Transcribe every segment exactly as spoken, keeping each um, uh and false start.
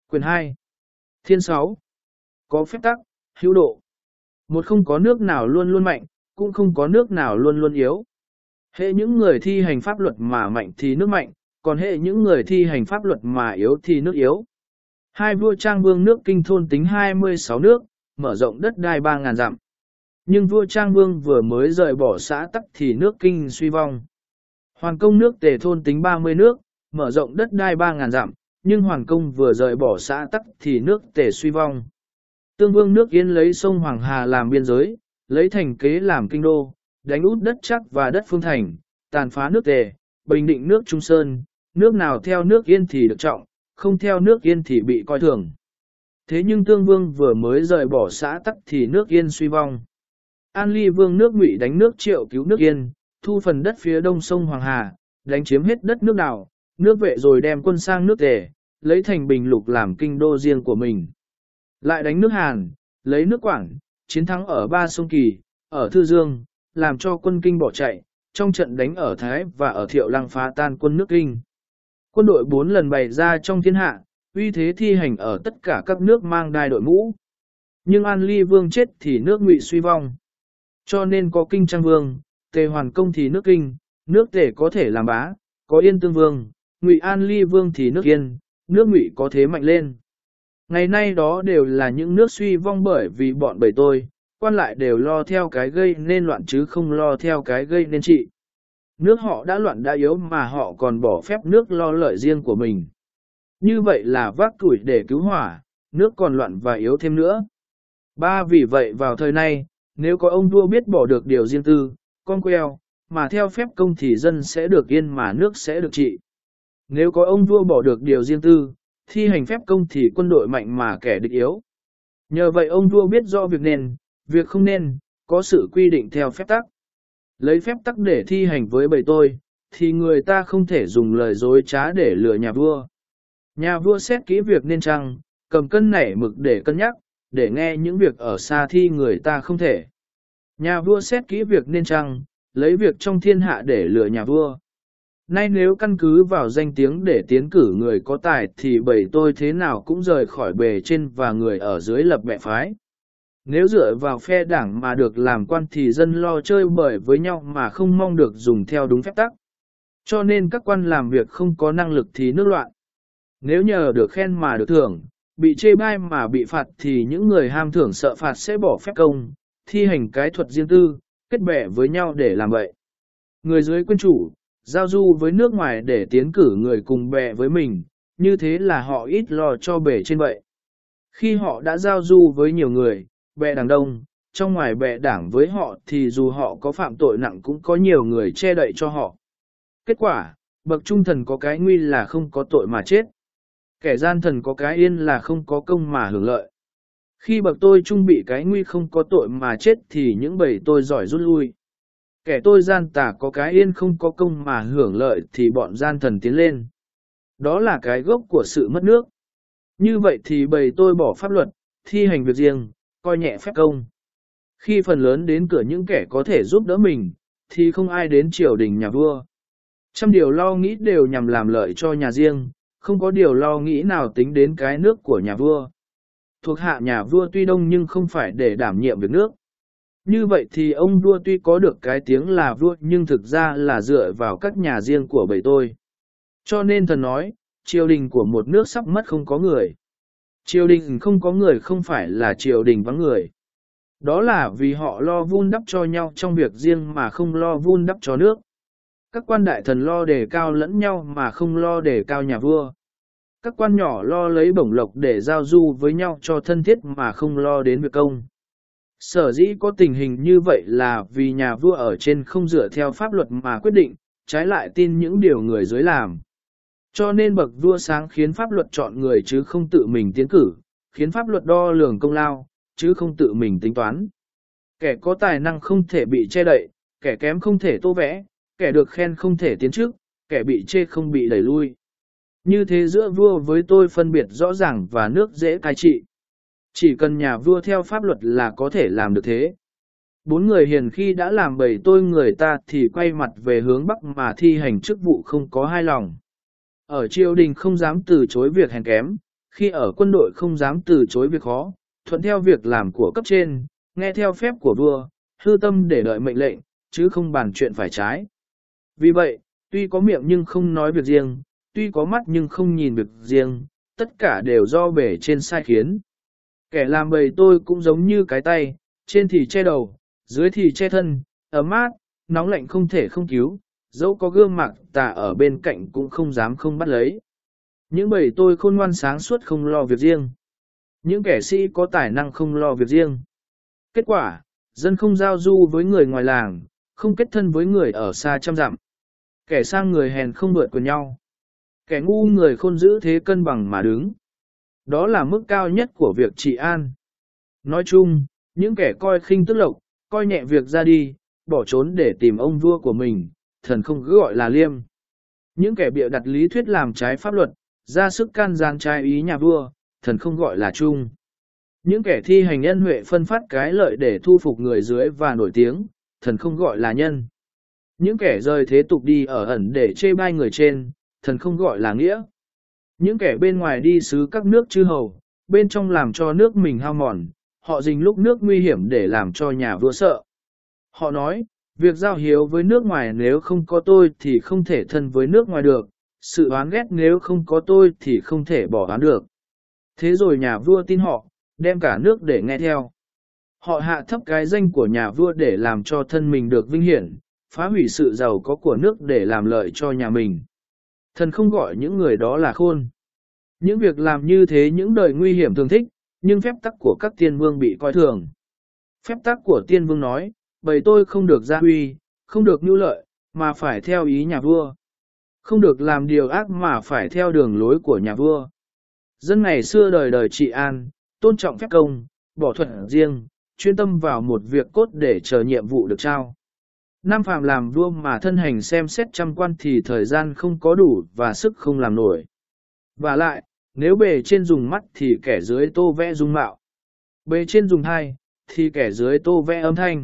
Quyền hai. Thiên sáu. Có phép tắc, hữu độ. Một không có nước nào luôn luôn mạnh, cũng không có nước nào luôn luôn yếu. Hệ những người thi hành pháp luật mà mạnh thì nước mạnh, còn hệ những người thi hành pháp luật mà yếu thì nước yếu. Hai vua Trang Vương nước Kinh thôn tính hai mươi sáu nước, mở rộng đất đai ba ngàn dặm. Nhưng vua Trang Vương vừa mới rời bỏ xã Tắc thì nước Kinh suy vong. Hoàng công nước Tề thôn tính ba mươi nước, mở rộng đất đai ba ngàn dặm, nhưng Hoàng công vừa rời bỏ xã Tắc thì nước Tề suy vong. Tương Vương nước Yên lấy sông Hoàng Hà làm biên giới, lấy thành kế làm kinh đô, đánh út đất Trắc và đất Phương Thành, tàn phá nước Tề, bình định nước Trung Sơn, nước nào theo nước Yên thì được trọng, không theo nước Yên thì bị coi thường. Thế nhưng Tương Vương vừa mới rời bỏ xã Tắc thì nước Yên suy vong. An Ly Vương nước Ngụy đánh nước Triệu cứu nước Yên, thu phần đất phía đông sông Hoàng Hà, đánh chiếm hết đất nước Đào, nước Vệ rồi đem quân sang nước Tề, lấy thành Bình Lục làm kinh đô riêng của mình. Lại đánh nước Hàn, lấy nước Quảng, chiến thắng ở ba sông Kỳ, ở Thư Dương, làm cho quân Kinh bỏ chạy, trong trận đánh ở Thái và ở Thiệu Lăng phá tan quân nước Kinh. Quân đội bốn lần bày ra trong thiên hạ, uy thế thi hành ở tất cả các nước mang đai đội mũ. Nhưng An Ly Vương chết thì nước Ngụy suy vong. Cho nên có Kinh Trang Vương, Tề Hoàn Công thì nước Kinh, nước Tề có thể làm bá, có Yên Tương Vương, Ngụy An Ly Vương thì nước Yên, nước Ngụy có thế mạnh lên. Ngày nay đó đều là những nước suy vong bởi vì bọn bầy tôi, quan lại đều lo theo cái gây nên loạn chứ không lo theo cái gây nên trị. Nước họ đã loạn đã yếu mà họ còn bỏ phép nước lo lợi riêng của mình. Như vậy là vác củi để cứu hỏa, nước còn loạn và yếu thêm nữa. Ba vì vậy vào thời nay, nếu có ông vua biết bỏ được điều riêng tư, con queo, mà theo phép công thì dân sẽ được yên mà nước sẽ được trị. Nếu có ông vua bỏ được điều riêng tư, thi hành phép công thì quân đội mạnh mà kẻ địch yếu. Nhờ vậy ông vua biết rõ việc nên, việc không nên, có sự quy định theo phép tắc. Lấy phép tắc để thi hành với bầy tôi, thì người ta không thể dùng lời dối trá để lừa nhà vua. Nhà vua xét kỹ việc nên chăng, cầm cân nảy mực để cân nhắc, để nghe những việc ở xa thi người ta không thể. Nhà vua xét kỹ việc nên chăng, lấy việc trong thiên hạ để lừa nhà vua. Nay nếu căn cứ vào danh tiếng để tiến cử người có tài thì bầy tôi thế nào cũng rời khỏi bề trên và người ở dưới lập bè phái. Nếu dựa vào phe đảng mà được làm quan thì dân lo chơi bời với nhau mà không mong được dùng theo đúng phép tắc. Cho nên các quan làm việc không có năng lực thì nước loạn. Nếu nhờ được khen mà được thưởng, bị chê bai mà bị phạt thì những người ham thưởng sợ phạt sẽ bỏ phép công, thi hành cái thuật riêng tư, kết bè với nhau để làm vậy. Người dưới quân chủ, giao du với nước ngoài để tiến cử người cùng bè với mình, như thế là họ ít lo cho bè trên vậy. Khi họ đã giao du với nhiều người, bè đảng đông, trong ngoài bè đảng với họ thì dù họ có phạm tội nặng cũng có nhiều người che đậy cho họ. Kết quả, bậc trung thần có cái nguy là không có tội mà chết. Kẻ gian thần có cái yên là không có công mà hưởng lợi. Khi bậc tôi trung bị cái nguy không có tội mà chết thì những bầy tôi giỏi rút lui. Kẻ tôi gian tà có cái yên không có công mà hưởng lợi thì bọn gian thần tiến lên. Đó là cái gốc của sự mất nước. Như vậy thì bầy tôi bỏ pháp luật, thi hành việc riêng, coi nhẹ phép công. Khi phần lớn đến cửa những kẻ có thể giúp đỡ mình, thì không ai đến triều đình nhà vua. Trăm điều lo nghĩ đều nhằm làm lợi cho nhà riêng, không có điều lo nghĩ nào tính đến cái nước của nhà vua. Thuộc hạ nhà vua tuy đông nhưng không phải để đảm nhiệm việc nước. Như vậy thì ông vua tuy có được cái tiếng là vua nhưng thực ra là dựa vào các nhà riêng của bầy tôi. Cho nên thần nói, triều đình của một nước sắp mất không có người. Triều đình không có người không phải là triều đình vắng người. Đó là vì họ lo vun đắp cho nhau trong việc riêng mà không lo vun đắp cho nước. Các quan đại thần lo đề cao lẫn nhau mà không lo đề cao nhà vua. Các quan nhỏ lo lấy bổng lộc để giao du với nhau cho thân thiết mà không lo đến việc công. Sở dĩ có tình hình như vậy là vì nhà vua ở trên không dựa theo pháp luật mà quyết định, trái lại tin những điều người dưới làm. Cho nên bậc vua sáng khiến pháp luật chọn người chứ không tự mình tiến cử, khiến pháp luật đo lường công lao, chứ không tự mình tính toán. Kẻ có tài năng không thể bị che đậy, kẻ kém không thể tô vẽ, kẻ được khen không thể tiến trước, kẻ bị chê không bị đẩy lui. Như thế giữa vua với tôi phân biệt rõ ràng và nước dễ cai trị. Chỉ cần nhà vua theo pháp luật là có thể làm được thế. Bốn người hiền khi đã làm bầy tôi người ta thì quay mặt về hướng Bắc mà thi hành chức vụ không có hai lòng. Ở triều đình không dám từ chối việc hèn kém, khi ở quân đội không dám từ chối việc khó, thuận theo việc làm của cấp trên, nghe theo phép của vua, hư tâm để đợi mệnh lệnh, chứ không bàn chuyện phải trái. Vì vậy, tuy có miệng nhưng không nói việc riêng, tuy có mắt nhưng không nhìn việc riêng, tất cả đều do bề trên sai khiến. Kẻ làm bầy tôi cũng giống như cái tay, trên thì che đầu, dưới thì che thân, ấm át, nóng lạnh không thể không cứu, dẫu có gương mặt tà ở bên cạnh cũng không dám không bắt lấy. Những bầy tôi khôn ngoan sáng suốt không lo việc riêng. Những kẻ sĩ có tài năng không lo việc riêng. Kết quả, dân không giao du với người ngoài làng, không kết thân với người ở xa trăm dặm. Kẻ sang người hèn không vượt của nhau. Kẻ ngu người khôn giữ thế cân bằng mà đứng. Đó là mức cao nhất của việc trị an. Nói chung, những kẻ coi khinh tức lộc, coi nhẹ việc ra đi, bỏ trốn để tìm ông vua của mình, thần không cứ gọi là liêm. Những kẻ bịa đặt lý thuyết làm trái pháp luật, ra sức can gian trái ý nhà vua, thần không gọi là trung. Những kẻ thi hành ân huệ phân phát cái lợi để thu phục người dưới và nổi tiếng, thần không gọi là nhân. Những kẻ rời thế tục đi ở ẩn để chê bai người trên, thần không gọi là nghĩa. Những kẻ bên ngoài đi xứ các nước chư hầu, bên trong làm cho nước mình hao mòn, họ dình lúc nước nguy hiểm để làm cho nhà vua sợ. Họ nói, việc giao hiếu với nước ngoài nếu không có tôi thì không thể thân với nước ngoài được, sự oán ghét nếu không có tôi thì không thể bỏ oán được. Thế rồi nhà vua tin họ, đem cả nước để nghe theo. Họ hạ thấp cái danh của nhà vua để làm cho thân mình được vinh hiển, phá hủy sự giàu có của nước để làm lợi cho nhà mình. Thần không gọi những người đó là khôn. Những việc làm như thế những đời nguy hiểm thường thích, nhưng phép tắc của các tiên vương bị coi thường. Phép tắc của tiên vương nói, bầy tôi không được gia uy, không được nhu lợi, mà phải theo ý nhà vua. Không được làm điều ác mà phải theo đường lối của nhà vua. Dân ngày xưa đời đời trị an, tôn trọng phép công, bỏ thuật riêng, chuyên tâm vào một việc cốt để chờ nhiệm vụ được trao. Nam phàm làm vua mà thân hành xem xét trăm quan thì thời gian không có đủ và sức không làm nổi. Và lại, nếu bề trên dùng mắt thì kẻ dưới tô vẽ dung mạo. Bề trên dùng thai, thì kẻ dưới tô vẽ âm thanh.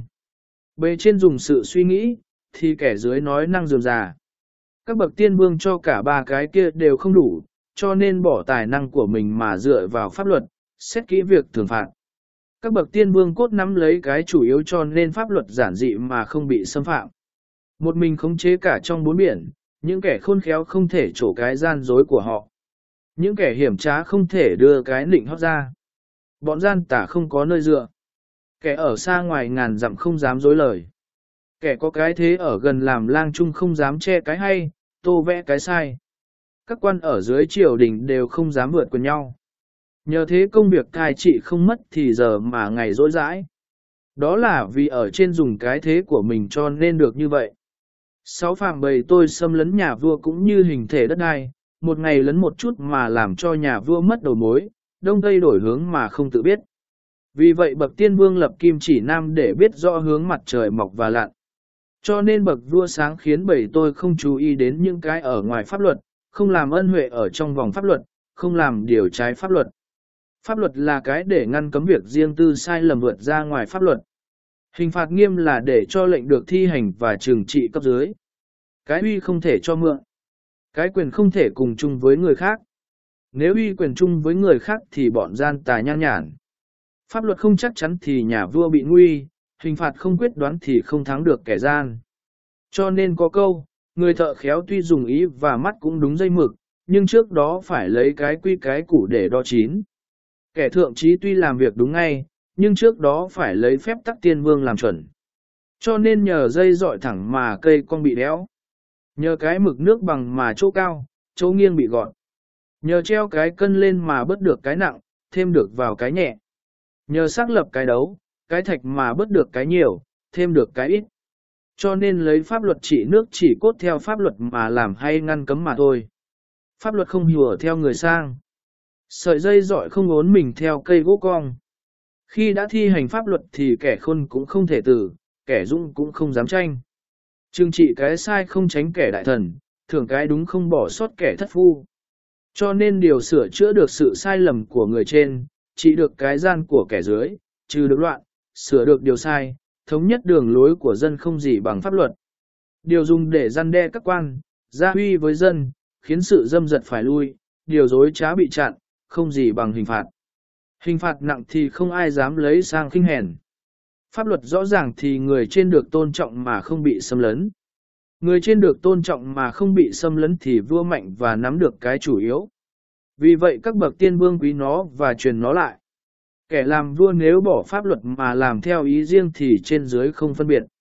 Bề trên dùng sự suy nghĩ, thì kẻ dưới nói năng dườm già. Các bậc tiên vương cho cả ba cái kia đều không đủ, cho nên bỏ tài năng của mình mà dựa vào pháp luật, xét kỹ việc thường phạt. Các bậc tiên vương cốt nắm lấy cái chủ yếu cho nên pháp luật giản dị mà không bị xâm phạm. Một mình khống chế cả trong bốn biển, những kẻ khôn khéo không thể trổ cái gian dối của họ. Những kẻ hiểm trá không thể đưa cái nịnh hót ra. Bọn gian tà không có nơi dựa. Kẻ ở xa ngoài ngàn dặm không dám dối lời. Kẻ có cái thế ở gần làm lang chung không dám che cái hay, tô vẽ cái sai. Các quan ở dưới triều đình đều không dám vượt qua nhau. Nhờ thế công việc cai trị không mất thì giờ mà ngày dỗi dãi. Đó là vì ở trên dùng cái thế của mình cho nên được như vậy. Sáu phàm bầy tôi xâm lấn nhà vua cũng như hình thể đất đai, một ngày lấn một chút mà làm cho nhà vua mất đầu mối, đông tây đổi hướng mà không tự biết. Vì vậy bậc tiên vương lập kim chỉ nam để biết rõ hướng mặt trời mọc và lặn. Cho nên bậc vua sáng khiến bầy tôi không chú ý đến những cái ở ngoài pháp luật, không làm ân huệ ở trong vòng pháp luật, không làm điều trái pháp luật. Pháp luật là cái để ngăn cấm việc riêng tư sai lầm vượt ra ngoài pháp luật. Hình phạt nghiêm là để cho lệnh được thi hành và trừng trị cấp dưới. Cái uy không thể cho mượn. Cái quyền không thể cùng chung với người khác. Nếu uy quyền chung với người khác thì bọn gian tà nhan nhản. Pháp luật không chắc chắn thì nhà vua bị nguy, hình phạt không quyết đoán thì không thắng được kẻ gian. Cho nên có câu, người thợ khéo tuy dùng ý và mắt cũng đúng dây mực, nhưng trước đó phải lấy cái quy cái củ để đo chín. Kẻ thượng trí tuy làm việc đúng ngay, nhưng trước đó phải lấy phép tắc tiên vương làm chuẩn. Cho nên nhờ dây dọi thẳng mà cây con bị đéo. Nhờ cái mực nước bằng mà chỗ cao, chỗ nghiêng bị gọn. Nhờ treo cái cân lên mà bớt được cái nặng, thêm được vào cái nhẹ. Nhờ xác lập cái đấu, cái thạch mà bớt được cái nhiều, thêm được cái ít. Cho nên lấy pháp luật trị nước chỉ cốt theo pháp luật mà làm hay ngăn cấm mà thôi. Pháp luật không hùa theo người sang. Sợi dây dọi không ốn mình theo cây gỗ cong. Khi đã thi hành pháp luật thì kẻ khôn cũng không thể tử, kẻ dũng cũng không dám tranh. Trừng trị cái sai không tránh kẻ đại thần, thưởng cái đúng không bỏ sót kẻ thất phu. Cho nên điều sửa chữa được sự sai lầm của người trên, trị được cái gian của kẻ dưới, trừ được loạn, sửa được điều sai, thống nhất đường lối của dân không gì bằng pháp luật. Điều dùng để răn đe các quan, gia huy với dân, khiến sự dâm dật phải lui, điều dối trá bị chặn, không gì bằng hình phạt. Hình phạt nặng thì không ai dám lấy sang khinh hèn. Pháp luật rõ ràng thì người trên được tôn trọng mà không bị xâm lấn. Người trên được tôn trọng mà không bị xâm lấn thì vua mạnh và nắm được cái chủ yếu. Vì vậy các bậc tiên vương quý nó và truyền nó lại. Kẻ làm vua nếu bỏ pháp luật mà làm theo ý riêng thì trên dưới không phân biệt.